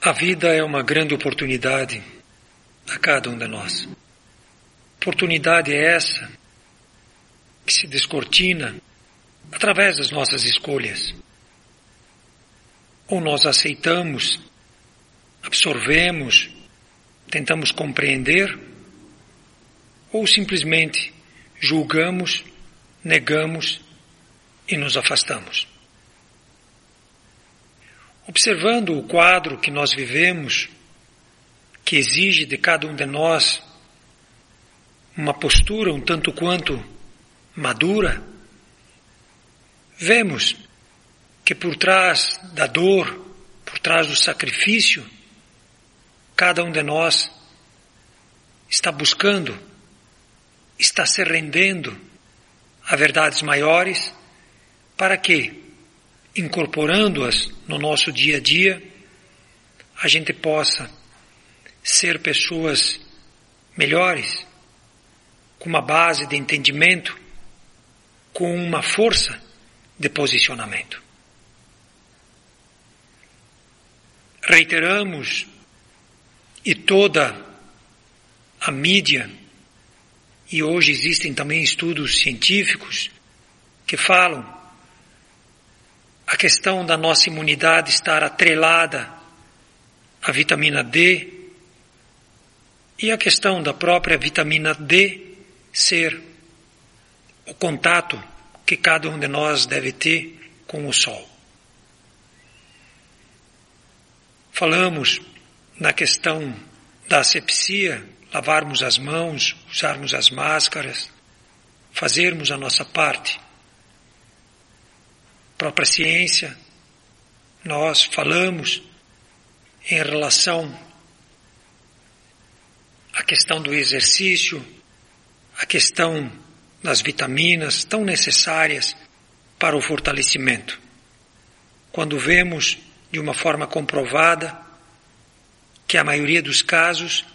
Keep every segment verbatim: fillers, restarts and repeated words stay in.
A vida é uma grande oportunidade a cada um de nós. Oportunidade é essa que se descortina através das nossas escolhas. Ou nós aceitamos, absorvemos, tentamos compreender, ou simplesmente julgamos, negamos e nos afastamos. Observando o quadro que nós vivemos, que exige de cada um de nós uma postura um tanto quanto madura, vemos que por trás da dor, por trás do sacrifício, cada um de nós está buscando, está se rendendo a verdades maiores para que, incorporando-as no nosso dia a dia, a gente possa ser pessoas melhores, com uma base de entendimento, com uma força de posicionamento. Reiteramos, e toda a mídia, e hoje existem também estudos científicos que falam a questão da nossa imunidade estar atrelada à vitamina D e a questão da própria vitamina D ser o contato que cada um de nós deve ter com o sol. Falamos na questão da asepsia, lavarmos as mãos, usarmos as máscaras, fazermos a nossa parte. Própria ciência, nós falamos em relação à questão do exercício, a questão das vitaminas tão necessárias para o fortalecimento. Quando vemos de uma forma comprovada que a maioria dos casos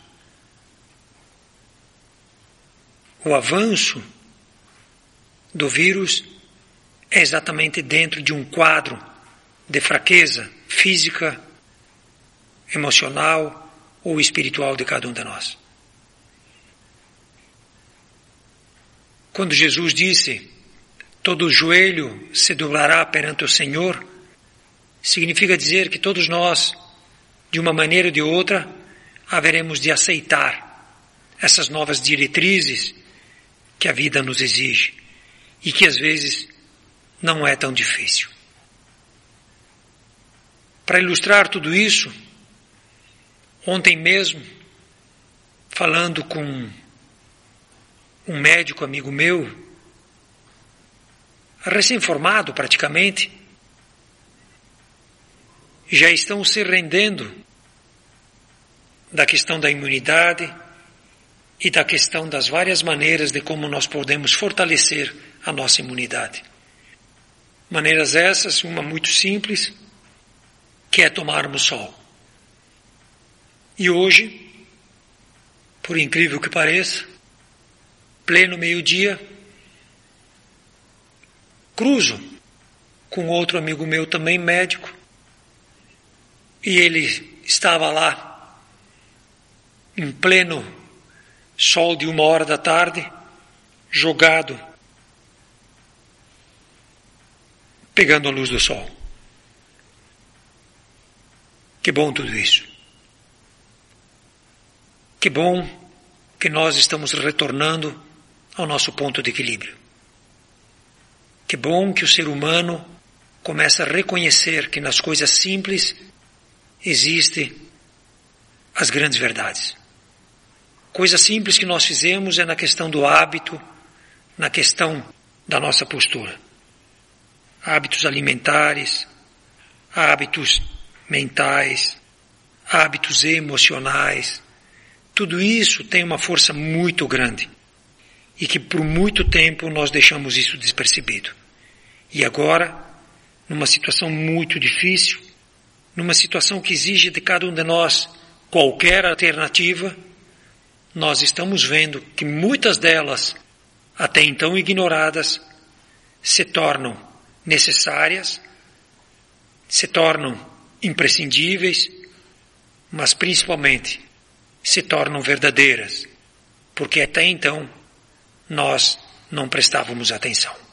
o avanço do vírus é exatamente dentro de um quadro de fraqueza física, emocional ou espiritual de cada um de nós. Quando Jesus disse, todo joelho se doblará perante o Senhor, significa dizer que todos nós, de uma maneira ou de outra, haveremos de aceitar essas novas diretrizes que a vida nos exige e que às vezes não é tão difícil. Para ilustrar tudo isso, ontem mesmo, falando com um médico amigo meu, recém-formado praticamente, já estão se rendendo da questão da imunidade e da questão das várias maneiras de como nós podemos fortalecer a nossa imunidade. Maneiras essas, uma muito simples, que é tomarmos sol. E hoje, por incrível que pareça, pleno meio-dia, cruzo com outro amigo meu também médico, e ele estava lá, em pleno sol de uma hora da tarde, jogado, pegando a luz do sol. Que bom tudo isso. Que bom que nós estamos retornando ao nosso ponto de equilíbrio. Que bom que o ser humano começa a reconhecer que nas coisas simples existem as grandes verdades. Coisa simples que nós fizemos é na questão do hábito, na questão da nossa postura. Hábitos alimentares, hábitos mentais, hábitos emocionais. Tudo isso tem uma força muito grande e que por muito tempo nós deixamos isso despercebido. E agora, numa situação muito difícil, numa situação que exige de cada um de nós qualquer alternativa, nós estamos vendo que muitas delas, até então ignoradas, se tornam necessárias, se tornam imprescindíveis mas principalmente se tornam verdadeiras, porque até então nós não prestávamos atenção.